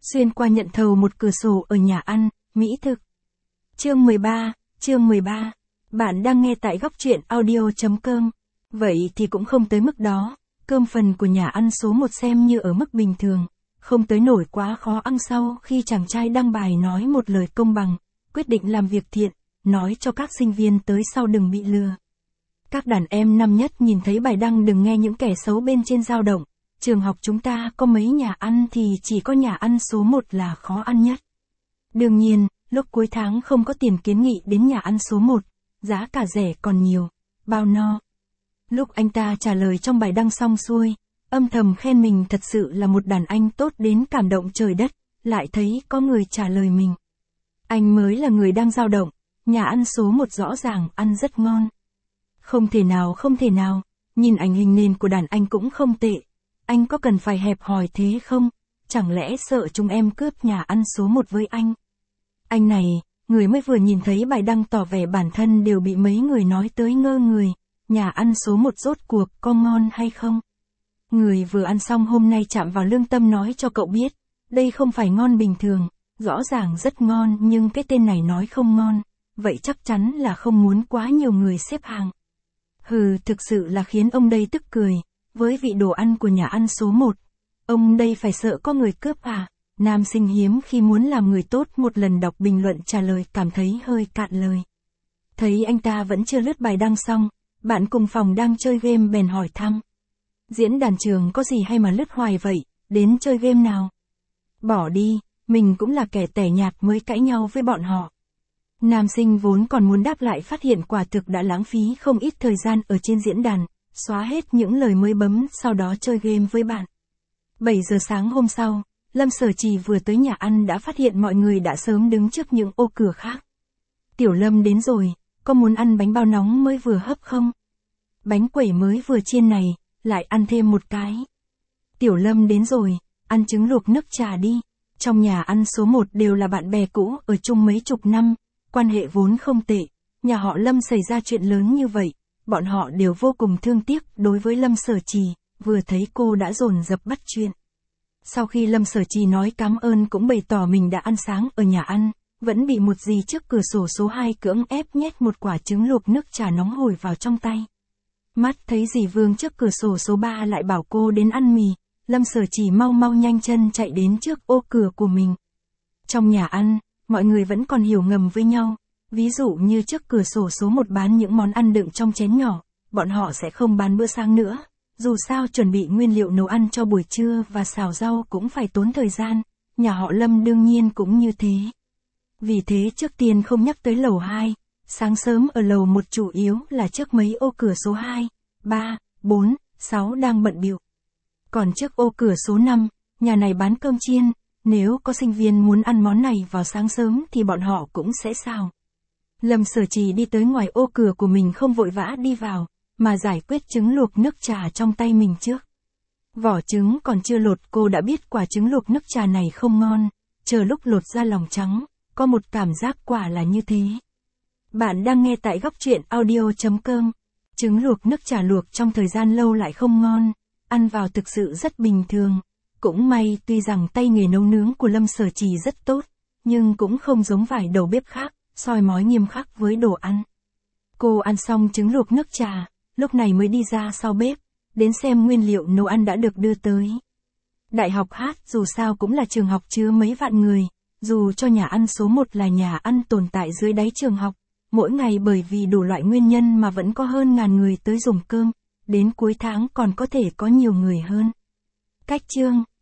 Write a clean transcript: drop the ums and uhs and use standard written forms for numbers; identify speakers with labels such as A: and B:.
A: Xuyên qua nhận thầu một cửa sổ ở nhà ăn, mỹ thực. Chương 13. Bạn đang nghe tại góc truyện audio.com. Vậy thì cũng không tới mức đó, cơm phần của nhà ăn số 1 xem như ở mức bình thường, không tới nổi quá khó ăn. Sau khi chàng trai đăng bài nói một lời công bằng, quyết định làm việc thiện, nói cho các sinh viên tới sau đừng bị lừa. Các đàn em năm nhất nhìn thấy bài đăng đừng nghe những kẻ xấu bên trên dao động. Trường học chúng ta có mấy nhà ăn thì chỉ có nhà ăn số 1 là khó ăn nhất. Đương nhiên, lúc cuối tháng không có tiền kiến nghị đến nhà ăn số 1, giá cả rẻ còn nhiều, bao no. Lúc anh ta trả lời trong bài đăng xong xuôi, âm thầm khen mình thật sự là một đàn anh tốt đến cảm động trời đất, lại thấy có người trả lời mình. Anh mới là người đang dao động, nhà ăn số 1 rõ ràng ăn rất ngon. Không thể nào, nhìn ảnh hình nền của đàn anh cũng không tệ. Anh có cần phải hẹp hòi thế không? Chẳng lẽ sợ chúng em cướp nhà ăn số 1 với anh? Anh này, người mới vừa nhìn thấy bài đăng tỏ vẻ bản thân đều bị mấy người nói tới ngơ người. Nhà ăn số 1 rốt cuộc có ngon hay không? Người vừa ăn xong hôm nay chạm vào lương tâm nói cho cậu biết. Đây không phải ngon bình thường, rõ ràng rất ngon nhưng cái tên này nói không ngon. Vậy chắc chắn là không muốn quá nhiều người xếp hàng. Thực sự là khiến ông đây tức cười. Với vị đồ ăn của nhà ăn số 1, ông đây phải sợ có người cướp à? Nam sinh hiếm khi muốn làm người tốt một lần đọc bình luận trả lời cảm thấy hơi cạn lời. Thấy anh ta vẫn chưa lướt bài đăng xong, bạn cùng phòng đang chơi game bèn hỏi thăm. Diễn đàn trường có gì hay mà lướt hoài vậy, đến chơi game nào? Bỏ đi, mình cũng là kẻ tẻ nhạt mới cãi nhau với bọn họ. Nam sinh vốn còn muốn đáp lại phát hiện quả thực đã lãng phí không ít thời gian ở trên diễn đàn. Xóa hết những lời mới bấm, sau đó chơi game với bạn. 7 giờ sáng hôm sau, Lâm Sở Trì vừa tới nhà ăn đã phát hiện mọi người đã sớm đứng trước những ô cửa khác. Tiểu Lâm đến rồi, có muốn ăn bánh bao nóng mới vừa hấp không? Bánh quẩy mới vừa chiên này, lại ăn thêm một cái. Tiểu Lâm đến rồi, ăn trứng luộc nước trà đi. Trong nhà ăn số 1 đều là bạn bè cũ ở chung mấy chục năm, quan hệ vốn không tệ. Nhà họ Lâm xảy ra chuyện lớn như vậy. Bọn họ đều vô cùng thương tiếc đối với Lâm Sở Trì, vừa thấy cô đã dồn dập bắt chuyện. Sau khi Lâm Sở Trì nói cảm ơn cũng bày tỏ mình đã ăn sáng ở nhà ăn, vẫn bị một dì trước cửa sổ số 2 cưỡng ép nhét một quả trứng luộc nước trà nóng hổi vào trong tay. Mắt thấy dì Vương trước cửa sổ số 3 lại bảo cô đến ăn mì, Lâm Sở Trì mau nhanh chân chạy đến trước ô cửa của mình. Trong nhà ăn, mọi người vẫn còn hiểu ngầm với nhau. Ví dụ như trước cửa sổ số 1 bán những món ăn đựng trong chén nhỏ, bọn họ sẽ không bán bữa sáng nữa. Dù sao chuẩn bị nguyên liệu nấu ăn cho buổi trưa và xào rau cũng phải tốn thời gian, nhà họ Lâm đương nhiên cũng như thế. Vì thế trước tiên không nhắc tới lầu 2, sáng sớm ở lầu 1 chủ yếu là trước mấy ô cửa số 2, 3, 4, 6 đang bận bịu. Còn trước ô cửa số 5, nhà này bán cơm chiên, nếu có sinh viên muốn ăn món này vào sáng sớm thì bọn họ cũng sẽ xào. Lâm Sở Trì đi tới ngoài ô cửa của mình không vội vã đi vào, mà giải quyết trứng luộc nước trà trong tay mình trước. Vỏ trứng còn chưa lột cô đã biết quả trứng luộc nước trà này không ngon, chờ lúc lột ra lòng trắng, có một cảm giác quả là như thế. Bạn đang nghe tại góc truyện audio.com. Trứng luộc nước trà luộc trong thời gian lâu lại không ngon, ăn vào thực sự rất bình thường. Cũng may tuy rằng tay nghề nấu nướng của Lâm Sở Trì rất tốt, nhưng cũng không giống vài đầu bếp khác. Soi mói nghiêm khắc với đồ ăn. Cô ăn xong trứng luộc nước trà, lúc này mới đi ra sau bếp, đến xem nguyên liệu nấu ăn đã được đưa tới. Đại học Hát dù sao cũng là trường học chứa mấy vạn người, dù cho nhà ăn số 1 là nhà ăn tồn tại dưới đáy trường học, mỗi ngày bởi vì đủ loại nguyên nhân mà vẫn có hơn ngàn người tới dùng cơm, đến cuối tháng còn có thể có nhiều người hơn. Cách chương